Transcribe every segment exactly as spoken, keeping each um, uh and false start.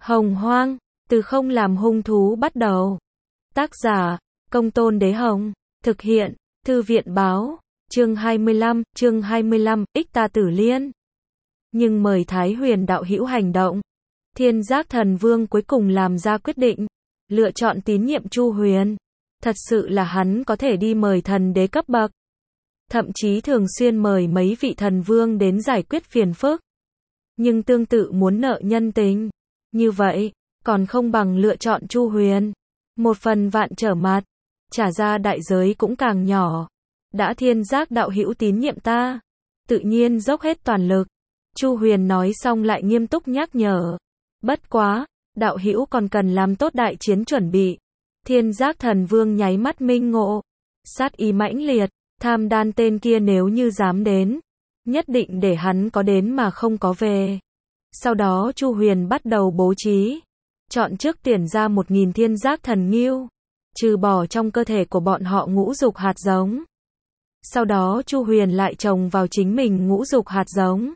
Hồng Hoang, từ không làm hung thú bắt đầu. Tác giả, Công Tôn Đế Hồng. Thực hiện, Thư viện Báo. Chương hai mươi lăm, chương hai mươi lăm, Ích Ta Tử Liên. Nhưng mời Thái Huyền đạo hữu hành động. Thiên Giác Thần Vương cuối cùng làm ra quyết định, lựa chọn tín nhiệm Chu Huyền. Thật sự là hắn có thể đi mời thần đế cấp bậc, thậm chí thường xuyên mời mấy vị thần vương đến giải quyết phiền phức. Nhưng tương tự muốn nợ nhân tình, như vậy, còn không bằng lựa chọn Chu Huyền. Một phần vạn trở mặt, trả ra đại giới cũng càng nhỏ. Đã Thiên Giác đạo hữu tín nhiệm ta, tự nhiên dốc hết toàn lực. Chu Huyền nói xong lại nghiêm túc nhắc nhở. Bất quá, đạo hữu còn cần làm tốt đại chiến chuẩn bị. Thiên Giác Thần Vương nháy mắt minh ngộ, sát ý mãnh liệt, Tham Đan tên kia nếu như dám đến, nhất định để hắn có đến mà không có về. Sau đó Chu Huyền bắt đầu bố trí, chọn trước tuyển ra một nghìn thiên giác thần ngưu, trừ bỏ trong cơ thể của bọn họ ngũ dục hạt giống. Sau đó Chu Huyền lại trồng vào chính mình ngũ dục hạt giống,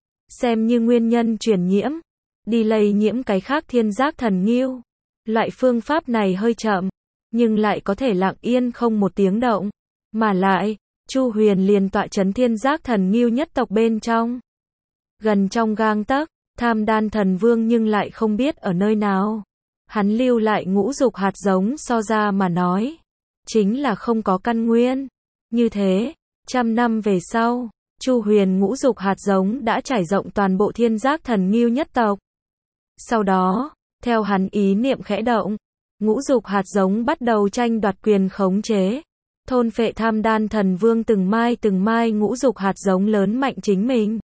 xem như nguyên nhân truyền nhiễm, đi lây nhiễm cái khác thiên giác thần ngưu. Loại phương pháp này hơi chậm, nhưng lại có thể lặng yên không một tiếng động. Mà lại, Chu Huyền liền tọa chấn thiên giác thần ngưu nhất tộc bên trong. Gần trong gang tấc, Tham Đan Thần Vương nhưng lại không biết ở nơi nào. Hắn lưu lại ngũ dục hạt giống so ra mà nói, chính là không có căn nguyên. Như thế, trăm năm về sau, Chu Huyền ngũ dục hạt giống đã trải rộng toàn bộ thiên giác thần ngưu nhất tộc. Sau đó, theo hắn ý niệm khẽ động, ngũ dục hạt giống bắt đầu tranh đoạt quyền khống chế, thôn phệ Tham Đan Thần Vương từng mai từng mai ngũ dục hạt giống lớn mạnh chính mình.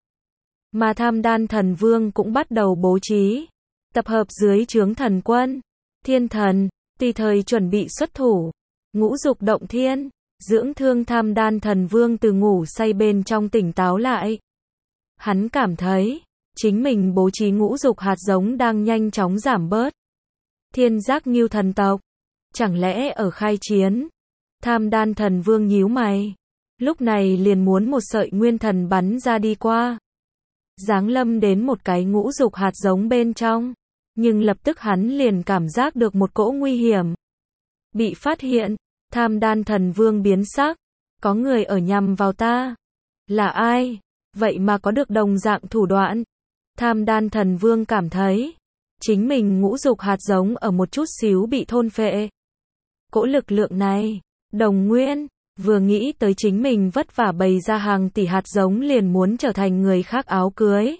Mà Tham Đan Thần Vương cũng bắt đầu bố trí, tập hợp dưới trướng thần quân, thiên thần, tùy thời chuẩn bị xuất thủ. Ngũ dục động thiên, dưỡng thương Tham Đan Thần Vương từ ngủ say bên trong tỉnh táo lại. Hắn cảm thấy, chính mình bố trí ngũ dục hạt giống đang nhanh chóng giảm bớt. Thiên giác ngưu thần tộc, chẳng lẽ ở khai chiến? Tham Đan Thần Vương nhíu mày, lúc này liền muốn một sợi nguyên thần bắn ra đi qua, giáng lâm đến một cái ngũ dục hạt giống bên trong, nhưng lập tức hắn liền cảm giác được một cỗ nguy hiểm. Bị phát hiện, Tham Đan Thần Vương biến sắc, có người ở nhằm vào ta. Là ai? Vậy mà có được đồng dạng thủ đoạn. Tham Đan Thần Vương cảm thấy, chính mình ngũ dục hạt giống ở một chút xíu bị thôn phệ. Cỗ lực lượng này, đồng nguyên, vừa nghĩ tới chính mình vất vả bày ra hàng tỷ hạt giống liền muốn trở thành người khác áo cưới.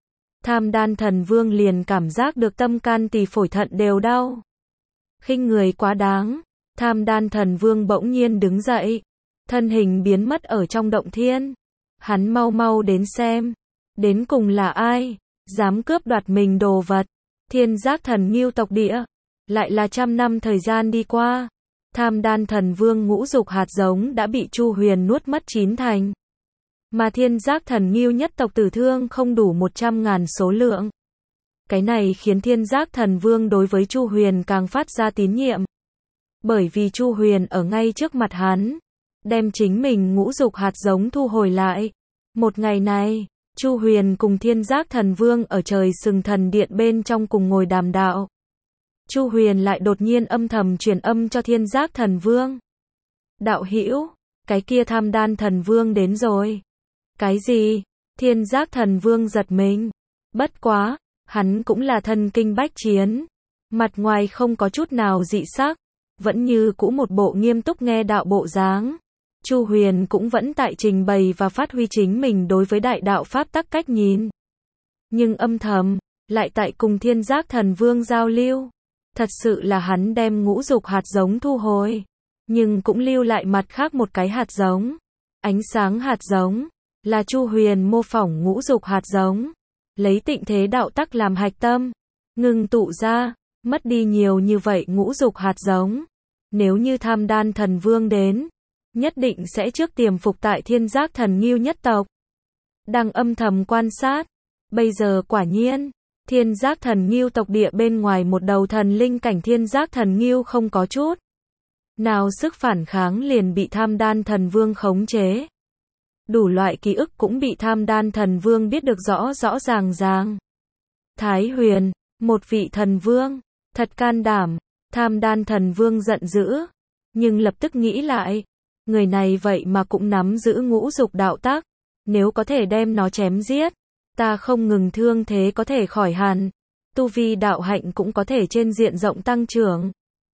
Tham Đan Thần Vương liền cảm giác được tâm can tỳ phổi thận đều đau. Khinh người quá đáng, Tham Đan Thần Vương bỗng nhiên đứng dậy, thân hình biến mất ở trong động thiên. Hắn mau mau đến xem, đến cùng là ai, dám cướp đoạt mình đồ vật. Thiên giác thần ngưu tộc địa, lại là trăm năm thời gian đi qua. Tham Đan Thần Vương ngũ dục hạt giống đã bị Chu Huyền nuốt mất chín thành. Mà thiên giác thần ngưu nhất tộc tử thương không đủ một trăm ngàn số lượng. Cái này khiến thiên giác thần vương đối với Chu Huyền càng phát ra tín nhiệm. Bởi vì Chu Huyền ở ngay trước mặt hắn, đem chính mình ngũ dục hạt giống thu hồi lại. Một ngày này, Chu Huyền cùng thiên giác thần vương ở trời sừng thần điện bên trong cùng ngồi đàm đạo. Chu Huyền lại đột nhiên âm thầm truyền âm cho thiên giác thần vương. Đạo hữu, cái kia Tham Đan Thần Vương đến rồi. Cái gì? Thiên giác thần vương giật mình. Bất quá, hắn cũng là thần kinh bách chiến. Mặt ngoài không có chút nào dị sắc, vẫn như cũ một bộ nghiêm túc nghe đạo bộ dáng. Chu Huyền cũng vẫn tại trình bày và phát huy chính mình đối với đại đạo pháp tắc cách nhìn. Nhưng âm thầm, lại tại cùng thiên giác thần vương giao lưu. Thật sự là hắn đem ngũ dục hạt giống thu hồi, nhưng cũng lưu lại mặt khác một cái hạt giống. Ánh sáng hạt giống, là Chu Huyền mô phỏng ngũ dục hạt giống, lấy tịnh thế đạo tắc làm hạch tâm, ngừng tụ ra, mất đi nhiều như vậy ngũ dục hạt giống. Nếu như Tham Đan Thần Vương đến, nhất định sẽ trước tiềm phục tại thiên giác thần ngưu nhất tộc. Đang âm thầm quan sát, bây giờ quả nhiên, thiên giác thần ngưu tộc địa bên ngoài một đầu thần linh cảnh thiên giác thần ngưu không có chút nào sức phản kháng liền bị Tham Đan Thần Vương khống chế. Đủ loại ký ức cũng bị Tham Đan Thần Vương biết được rõ rõ ràng ràng. Thái Huyền, Một vị thần vương, thật can đảm. Tham đan thần vương giận dữ, nhưng lập tức nghĩ lại, người này vậy mà cũng nắm giữ ngũ dục đạo tắc, nếu có thể đem nó chém giết, ta không ngừng thương thế có thể khỏi hẳn, tu vi đạo hạnh cũng có thể trên diện rộng tăng trưởng.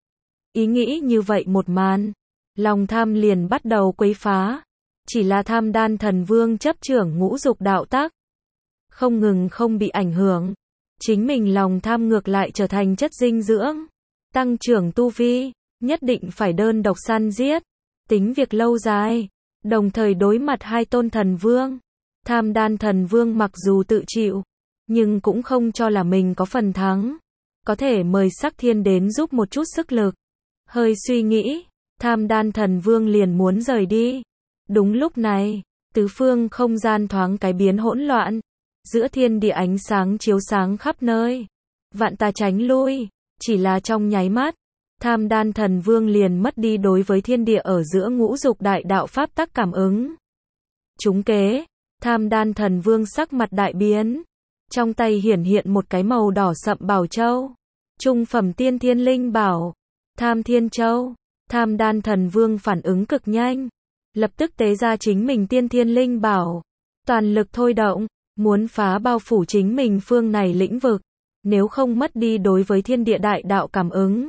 Ý nghĩ như vậy một màn, lòng tham liền bắt đầu quấy phá, chỉ là tham đan thần vương chấp trưởng ngũ dục đạo tắc, không ngừng không bị ảnh hưởng, chính mình lòng tham ngược lại trở thành chất dinh dưỡng, tăng trưởng tu vi, nhất định phải đơn độc săn giết, tính việc lâu dài, đồng thời đối mặt hai tôn thần vương. Tham đan thần vương mặc dù tự chịu, nhưng cũng không cho là mình có phần thắng, có thể mời Sắc Thiên đến giúp một chút sức lực. Hơi suy nghĩ, tham đan thần vương liền muốn rời đi. Đúng lúc này, tứ phương không gian thoáng cái biến hỗn loạn, giữa thiên địa ánh sáng chiếu sáng khắp nơi, vạn tà tránh lui, chỉ là trong nháy mắt, tham đan thần vương liền mất đi đối với thiên địa ở giữa ngũ dục đại đạo pháp tắc cảm ứng. Trúng kế, tham đan thần vương sắc mặt đại biến, trong tay hiển hiện một cái màu đỏ sậm bảo châu, trung phẩm tiên thiên linh bảo, Tham Thiên Châu. Tham đan thần vương phản ứng cực nhanh, lập tức tế ra chính mình tiên thiên linh bảo, toàn lực thôi động, muốn phá bao phủ chính mình phương này lĩnh vực, nếu không mất đi đối với thiên địa đại đạo cảm ứng,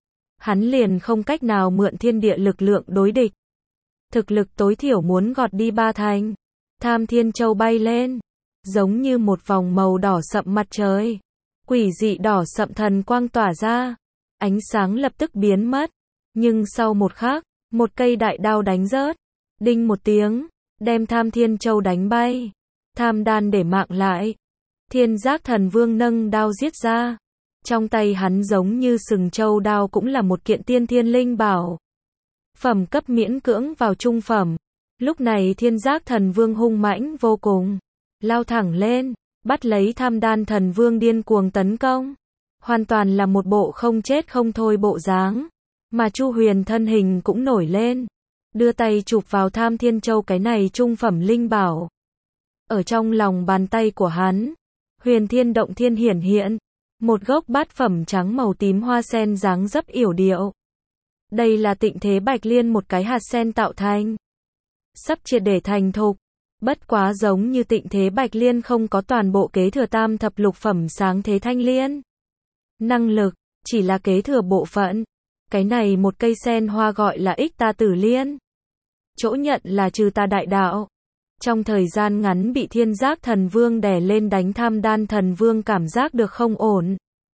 hắn liền không cách nào mượn thiên địa lực lượng đối địch. Thực lực tối thiểu muốn gọt đi ba thành. Tham Thiên Châu bay lên, giống như một vòng màu đỏ sậm mặt trời, quỷ dị đỏ sậm thần quang tỏa ra, ánh sáng lập tức biến mất, nhưng sau một khắc, một cây đại đao đánh rớt, đinh một tiếng, đem Tham Thiên Châu đánh bay. Tham đan để mạng lại, Thiên Giác thần vương nâng đao giết ra, trong tay hắn giống như sừng châu đao cũng là một kiện tiên thiên linh bảo, phẩm cấp miễn cưỡng vào trung phẩm. Lúc này Thiên Giác thần vương hung mãnh vô cùng, lao thẳng lên, bắt lấy tham đan thần vương điên cuồng tấn công, hoàn toàn là một bộ không chết không thôi bộ dáng, mà Chu Huyền thân hình cũng nổi lên, đưa tay chụp vào Tham Thiên Châu cái này trung phẩm linh bảo. Ở trong lòng bàn tay của hắn, Huyền Thiên Động Thiên hiển hiện, một gốc bát phẩm trắng màu tím hoa sen dáng dấp yểu điệu. Đây là Tịnh Thế Bạch Liên một cái hạt sen tạo thành, sắp triệt để thành thục, bất quá giống như Tịnh Thế Bạch Liên không có toàn bộ kế thừa tam thập lục phẩm sáng thế thanh liên. Năng lực, chỉ là kế thừa bộ phận. Cái này một cây sen hoa gọi là Ích Ta Tử Liên. Chỗ nhận là Trừ Ta Đại Đạo. Trong thời gian ngắn bị Thiên Giác thần vương đè lên đánh tham đan thần vương cảm giác được không ổn.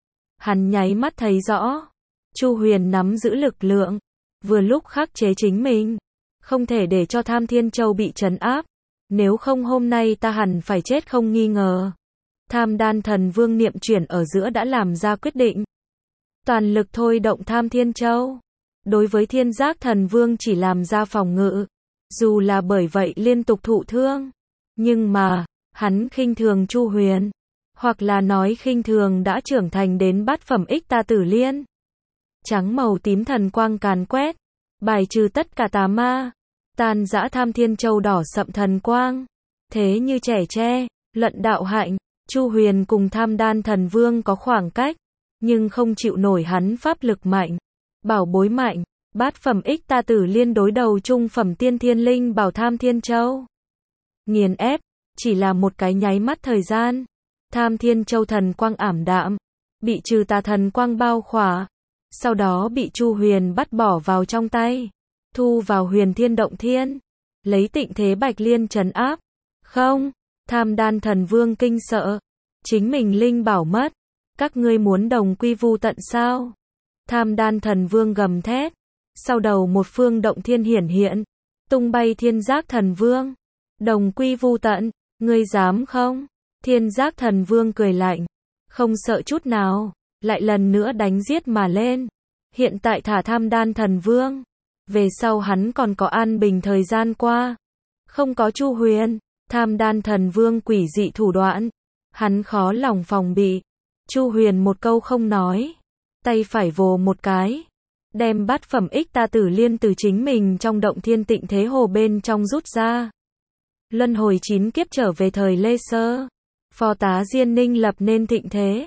Hắn nháy mắt thấy rõ, Chu Huyền nắm giữ lực lượng, vừa lúc khắc chế chính mình, không thể để cho Tham Thiên Châu bị trấn áp, nếu không hôm nay ta hẳn phải chết không nghi ngờ. Tham đan thần vương niệm chuyển ở giữa đã làm ra quyết định, toàn lực thôi động Tham Thiên Châu, đối với Thiên Giác thần vương chỉ làm ra phòng ngự, dù là bởi vậy liên tục thụ thương, nhưng mà, hắn khinh thường Chu Huyền, hoặc là nói khinh thường đã trưởng thành đến bát phẩm Ích Ta Tử Liên. Trắng màu tím thần quang càn quét, bài trừ tất cả tà ma, tan rã Tham Thiên Châu đỏ sậm thần quang. Thế như trẻ tre, luận đạo hạnh, Chu Huyền cùng Tham đan thần vương có khoảng cách, nhưng không chịu nổi hắn pháp lực mạnh, bảo bối mạnh. Bát phẩm Ích Ta Tử Liên đối đầu trung phẩm tiên thiên linh bảo Tham Thiên Châu, nghiền ép, chỉ là một cái nháy mắt thời gian, Tham Thiên Châu thần quang ảm đạm, bị trừ tà thần quang bao khỏa, sau đó bị Chu Huyền bắt bỏ vào trong tay, thu vào Huyền Thiên Động Thiên, lấy Tịnh Thế Bạch Liên trấn áp. Không, Tham đan thần vương kinh sợ, chính mình linh bảo mất, các ngươi muốn đồng quy vu tận sao? Tham đan thần vương gầm thét. Sau đầu một phương động thiên hiển hiện, tung bay Thiên Giác thần vương, đồng quy vu tận, ngươi dám không? Thiên Giác thần vương cười lạnh, không sợ chút nào, lại lần nữa đánh giết mà lên. Hiện tại thả Tham đan thần vương, về sau hắn còn có an bình thời gian qua, không có Chu Huyền. Tham đan thần vương quỷ dị thủ đoạn, hắn khó lòng phòng bị. Chu Huyền một câu không nói, tay phải vồ một cái, đem bát phẩm Ích Ta Tử Liên từ chính mình trong động thiên Tịnh Thế Hồ bên trong rút ra. Luân hồi chín kiếp trở về thời Lê Sơ, phò tá Diên Ninh lập nên Tịnh Thế,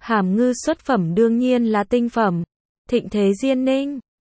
Hàm ngư xuất phẩm đương nhiên là tinh phẩm. Thịnh Thế Diên Ninh